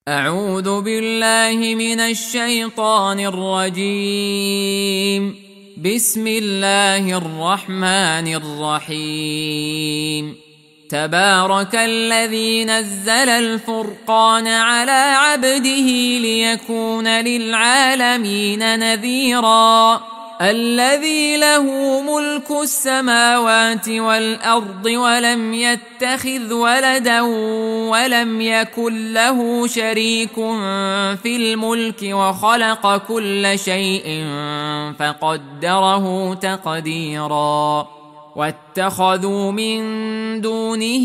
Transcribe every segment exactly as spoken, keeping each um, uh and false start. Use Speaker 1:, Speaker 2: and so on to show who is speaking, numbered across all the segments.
Speaker 1: أعوذ بالله من الشيطان الرجيم. بسم الله الرحمن الرحيم. تبارك الذي نزل الفرقان على عبده ليكون للعالمين نذيرا. الذي له ملك السماوات والأرض ولم يتخذ ولدا ولم يكن له شريك في الملك وخلق كل شيء فقدره تقديرا. واتخذوا من دونه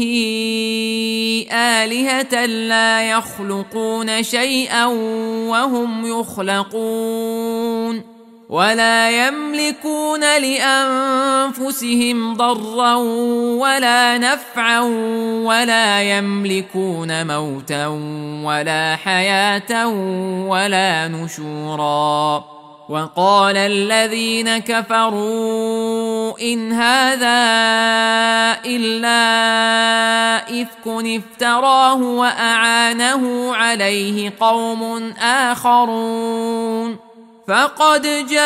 Speaker 1: آلهة لا يخلقون شيئا وهم يخلقون ولا يملكون لأنفسهم ضرا ولا نفعا ولا يملكون موتا ولا حياة ولا نشورا. وقال الذين كفروا إن هذا إلا إفك افتراه وأعانه عليه قوم آخرون فقد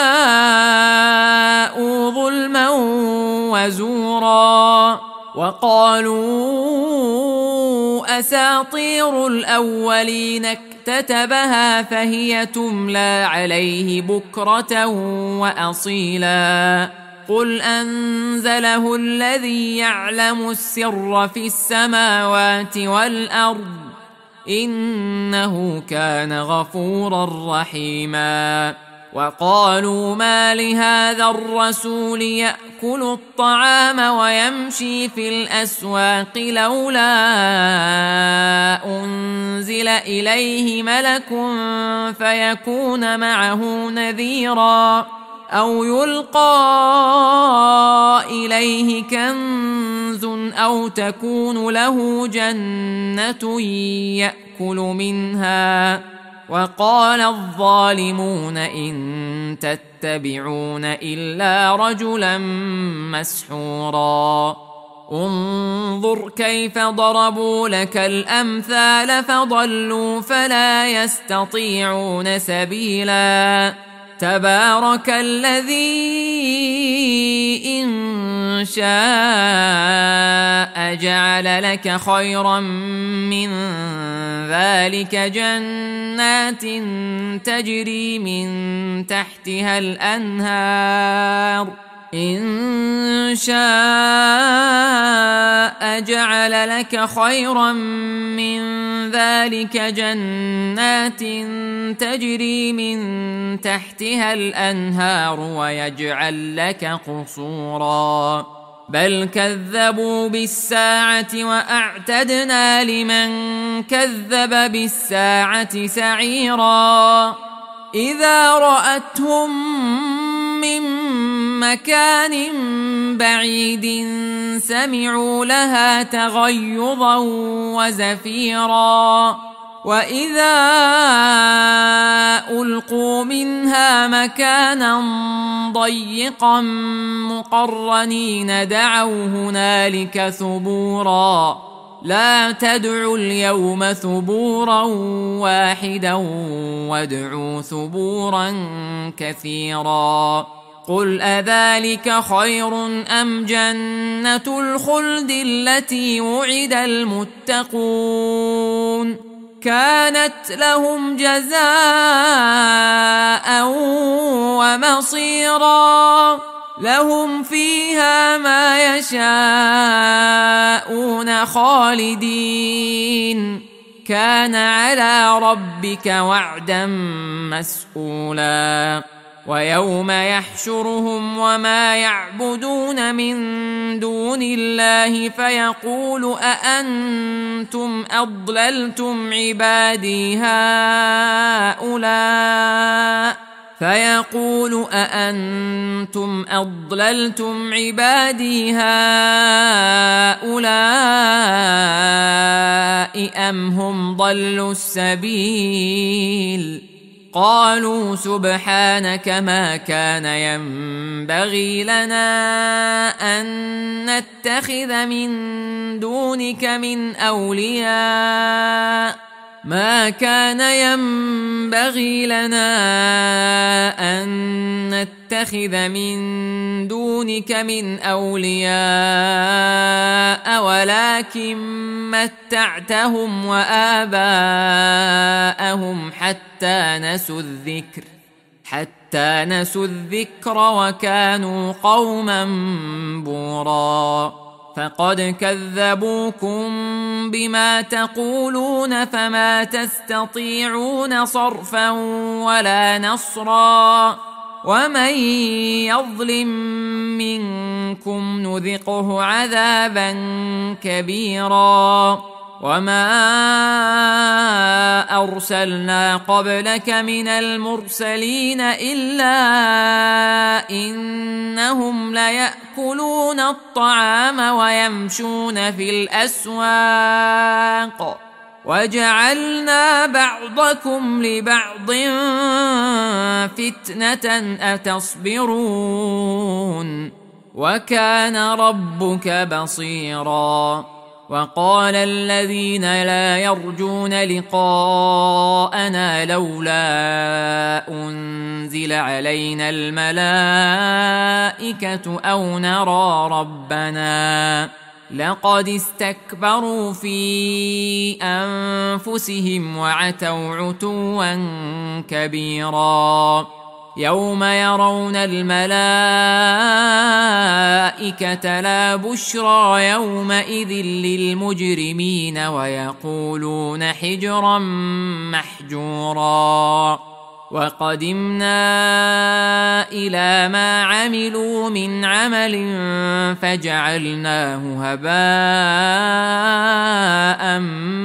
Speaker 1: جاءوا ظلما وزورا. وقالوا أساطير الأولين اكتتبها فهي تملى عليه بكرة وأصيلا. قل أنزله الذي يعلم السر في السماوات والأرض إنه كان غفورا رحيما. وقالوا ما لهذا الرسول يأكل الطعام ويمشي في الأسواق لولا أنزل إليه ملك فيكون معه نذيرا أو يلقى إليه كنز أو تكون له جنة يأكل منها. وقال الظالمون إن تتبعون إلا رجلا مسحورا. انظر كيف ضربوا لك الأمثال فضلوا فلا يستطيعون سبيلا. تبارك الذي إن شاء جعل لك خيرا من ذلك جنات تجري من تحتها الأنهار. إن شاء جعل لك خيرا من ذلك جنات تجري من تحتها الأنهار ويجعل لك قصورا. بل كذبوا بالساعة وأعتدنا لمن كذب بالساعة سعيرا. إذا رأتهم من مكان بعيد سمعوا لها تغيظا وزفيرا. وإذا ألقوا منها مكانا ضيقا مقرنين دعوا هنالك ثبورا. لا تدعوا اليوم ثبورا واحدا وادعوا ثبورا كثيرا. قل أذلك خير أم جنة الخلد التي وعد المتقون كانت لهم جزاء ومصيرا. لهم فيها ما يشاءون خالدين كان على ربك وعدا مسئولا. ويوم يحشرهم وما يعبدون من دون الله فيقول أأنتم أضللتم عبادي هؤلاء فيقول أأنتم أضللتم عبادي هؤلاء أم هم ضلوا السبيل. قالوا سبحانك ما كان ينبغي لنا أن نتخذ من دونك من أولياء ما كان ينبغي لنا أن نتخذ من دونك من أولياء ولكن متعتهم وآباءهم حتى نسوا الذكر حتى نسوا الذكر وكانوا قوما بورا فقد كذبوكم بما تقولون فما تستطيعون صرفا ولا نصرا ومن يظلم منكم نذقه عذابا كبيرا وما أرسلنا قبلك من المرسلين إلا إنهم ليأكلون الطعام ويمشون في الأسواق وجعلنا بعضكم لبعض فتنة أتصبرون وكان ربك بصيرا وقال الذين لا يرجون لقاءنا لولا أنزل علينا الملائكة أو نرى ربنا لقد استكبروا في أنفسهم وعتوا عتوا كبيرا يوم يرون الملائكة لا بشرى يومئذ للمجرمين ويقولون حجرا محجورا وقدمنا إلى ما عملوا من عمل فجعلناه هباء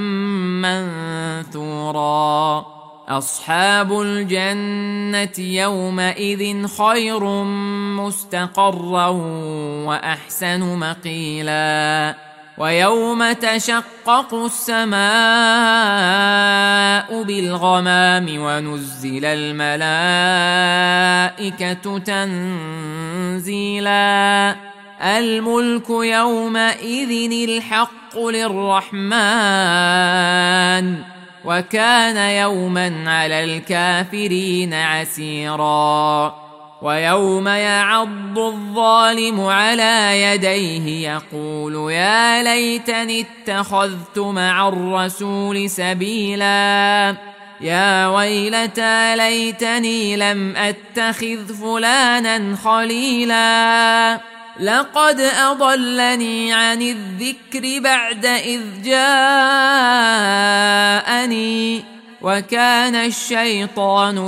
Speaker 1: منثورا أصحاب الجنة يومئذ خير مستقرا وأحسن مقيلا ويوم تشقق السماء بالغمام ونزل الملائكة تنزيلا الملك يومئذ الحق للرحمن وكان يوما على الكافرين عسيرا ويوم يعض الظالم على يديه يقول يا ليتني اتخذت مع الرسول سبيلا يا ويلتى ليتني لم أتخذ فلانا خليلا لقد أضلني عن الذكر بعد إذ جاءني وكان الشيطان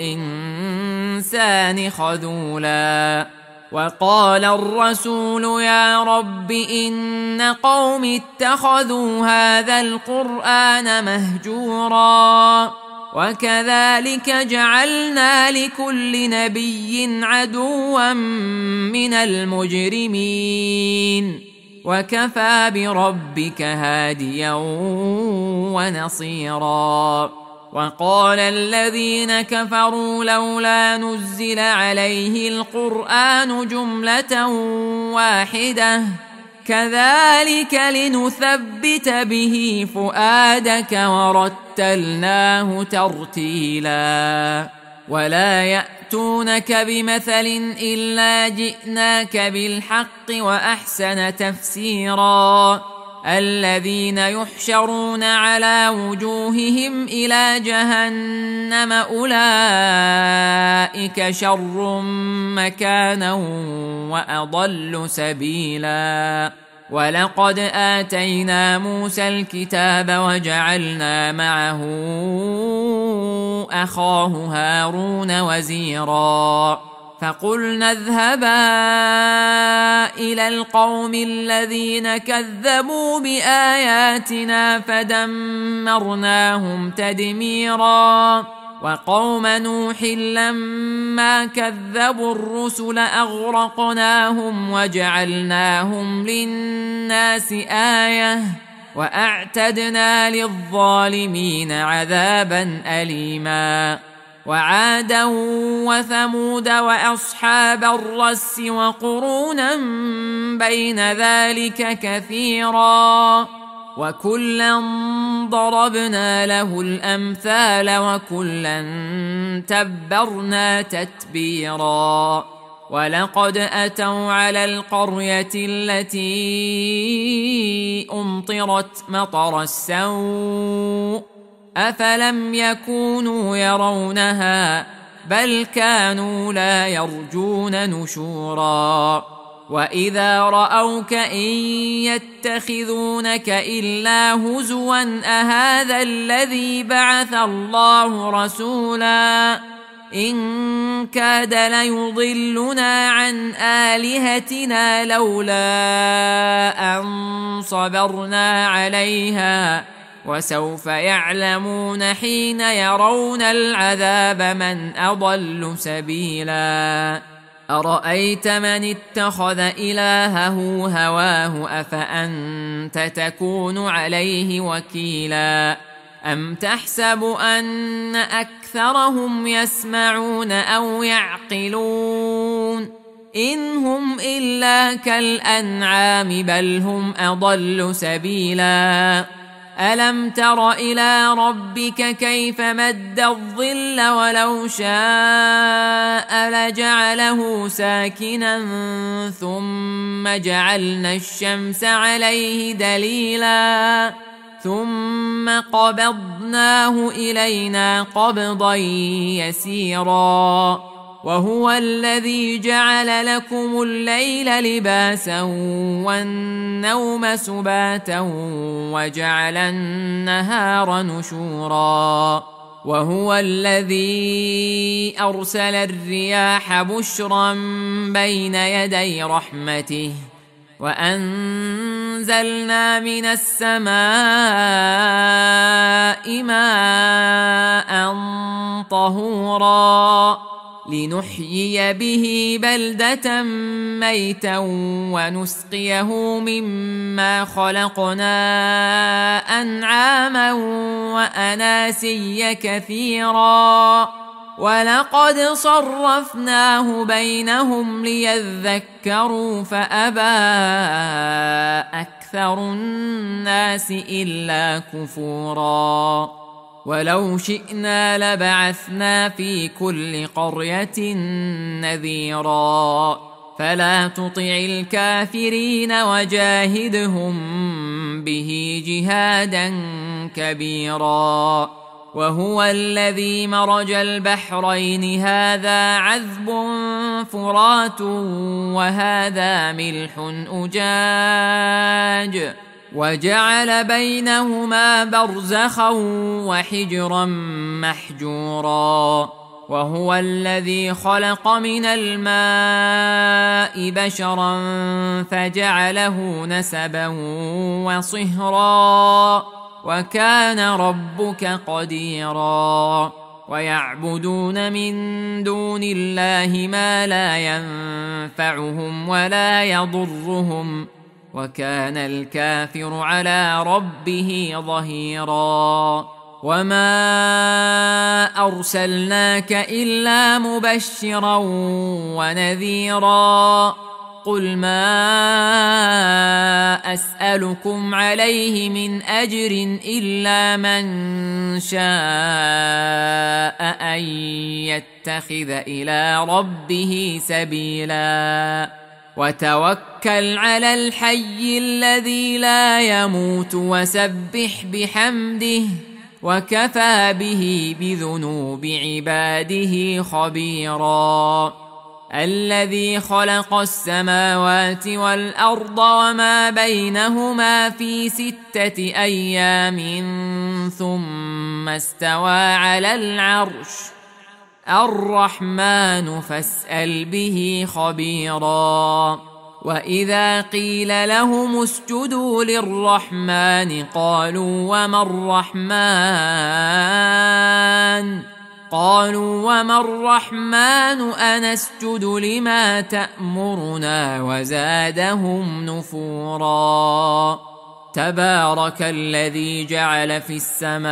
Speaker 1: للإنسان خذولا وقال الرسول يا رب إن قوم اتخذوا هذا القرآن مهجورا وكذلك جعلنا لكل نبي عدوا من المجرمين وكفى بربك هاديا ونصيرا وقال الذين كفروا لولا نزل عليه القرآن جملة واحدة كذلك لنثبت به فؤادك ورتلناه ترتيلا ولا يأتونك بمثل إلا جئناك بالحق وأحسن تفسيرا الذين يحشرون على وجوههم إلى جهنم أولئك شر مكانا وأضل سبيلا ولقد آتينا موسى الكتاب وجعلنا معه أخاه هارون وزيرا فقلنا اذهبا إلى القوم الذين كذبوا بآياتنا فدمرناهم تدميرا وقوم نوح لما كذبوا الرسل أغرقناهم وجعلناهم للناس آية وأعتدنا للظالمين عذابا أليما وعادا وثمود وأصحاب الرس وقرونا بين ذلك كثيرا وكلا ضربنا له الأمثال وكلا تبرنا تتبيرا ولقد أتوا على القرية التي أمطرت مطر السوء أفلم يكونوا يرونها بل كانوا لا يرجون نشورا وإذا رأوك إن يتخذونك إلا هزوا أهذا الذي بعث الله رسولا إن كاد ليضلنا عن آلهتنا لولا أن صبرنا عليها وسوف يعلمون حين يرون العذاب من أضل سبيلا أرأيت من اتخذ إلهه هواه أفأنت تكون عليه وكيلا أم تحسب أن أكثرهم يسمعون أو يعقلون إن هم إلا كالأنعام بل هم أضل سبيلا ألم تر إلى ربك كيف مد الظل ولو شاء لجعله ساكنا ثم جعلنا الشمس عليه دليلا ثم قبضناه إلينا قبضا يسيرا وهو الذي جعل لكم الليل لباسا والنوم سباتا وجعل النهار نشورا وهو الذي أرسل الرياح بشرا بين يدي رحمته وأنزلنا من السماء ماء طهورا لنحيي به بلدة ميتا ونسقيه مما خلقنا أنعاما وأناسيا كثيرا ولقد صرفناه بينهم ليذكروا فأبى أكثر الناس إلا كفورا ولو شئنا لبعثنا في كل قرية نذيرا فلا تطع الكافرين وجاهدهم به جهادا كبيرا وهو الذي مرج البحرين هذا عذب فرات وهذا ملح أجاج وجعل بينهما برزخا وحجرا محجورا وهو الذي خلق من الماء بشرا فجعله نسبا وصهرا وكان ربك قديرا ويعبدون من دون الله ما لا ينفعهم ولا يضرهم وكان الكافر على ربه ظهيرا وما أرسلناك إلا مبشرا ونذيرا قل ما أسألكم عليه من أجر إلا من شاء أن يتخذ إلى ربه سبيلا وتوكل على الحي الذي لا يموت وسبح بحمده وكفى به بذنوب عباده خبيرا الذي خلق السماوات والأرض وما بينهما في ستة أيام ثم استوى على العرش الرحمن فاسأل به خبيرا وإذا قيل لهم اسجدوا للرحمن قالوا وما الرحمن قالوا وما الرحمن أنسجد لما تأمرنا وزادهم نفورا تبارك الذي جعل في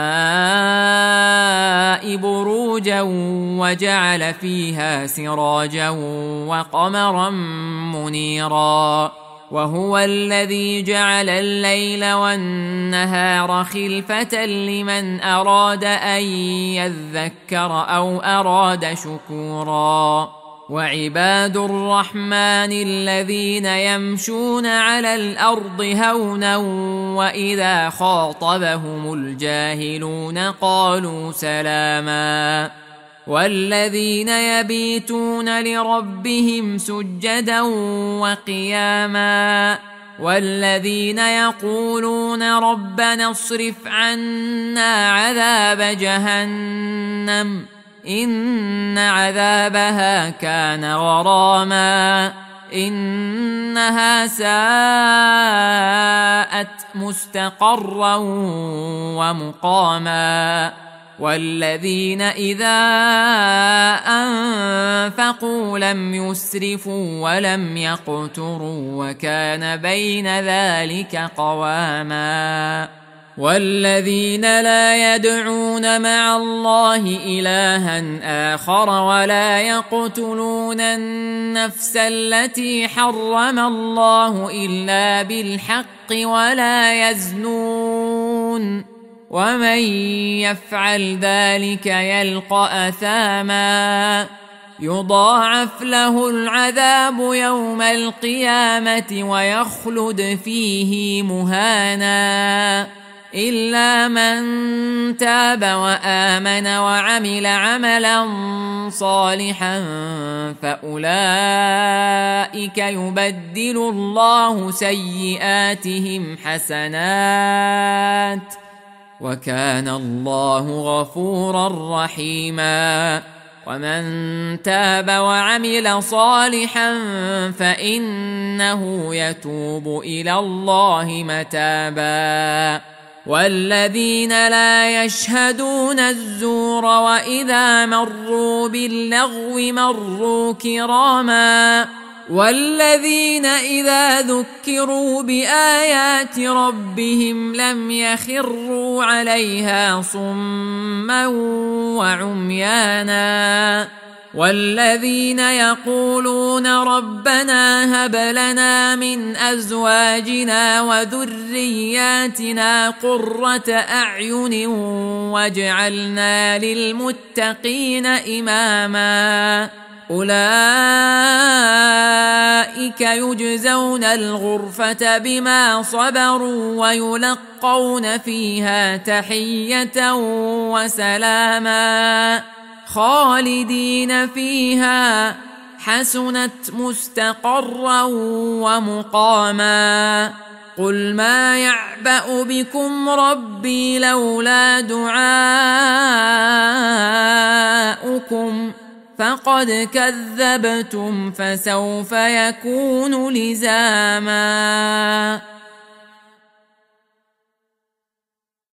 Speaker 1: السماء بروجا وجعل فيها سراجا وقمرا منيرا وهو الذي جعل الليل والنهار خلفة لمن أراد أن يذكر أو أراد شكورا وعباد الرحمن الذين يمشون على الأرض هونا وإذا خاطبهم الجاهلون قالوا سلاما والذين يبيتون لربهم سجدا وقياما والذين يقولون ربنا اصرف عنا عذاب جهنم إن عذابها كان غراما إنها ساءت مستقرا ومقاما والذين إذا أنفقوا لم يسرفوا ولم يقتروا وكان بين ذلك قواما والذين لا يدعون مع الله إلها آخر ولا يقتلون النفس التي حرم الله إلا بالحق ولا يزنون ومن يفعل ذلك يلقى أثاما يضاعف له العذاب يوم القيامة ويخلد فيه مهانا إلا من تاب وآمن وعمل عملا صالحا فأولئك يبدل الله سيئاتهم حسنات وكان الله غفورا رحيما ومن تاب وعمل صالحا فإنه يتوب إلى الله متابا والذين لا يشهدون الزور وإذا مروا باللغو مروا كراما والذين إذا ذكروا بآيات ربهم لم يخروا عليها صما وعميانا والذين يقولون ربنا هب لنا من أزواجنا وذرياتنا قرة أعين واجعلنا للمتقين إماما أولئك يجزون الغرفة بما صبروا ويلقون فيها تحية وسلاما خالدين فيها حسنت مستقرا ومقاما قل ما يعبأ بكم ربي لولا دعاؤكم فقد كذبتم فسوف يكون لزاما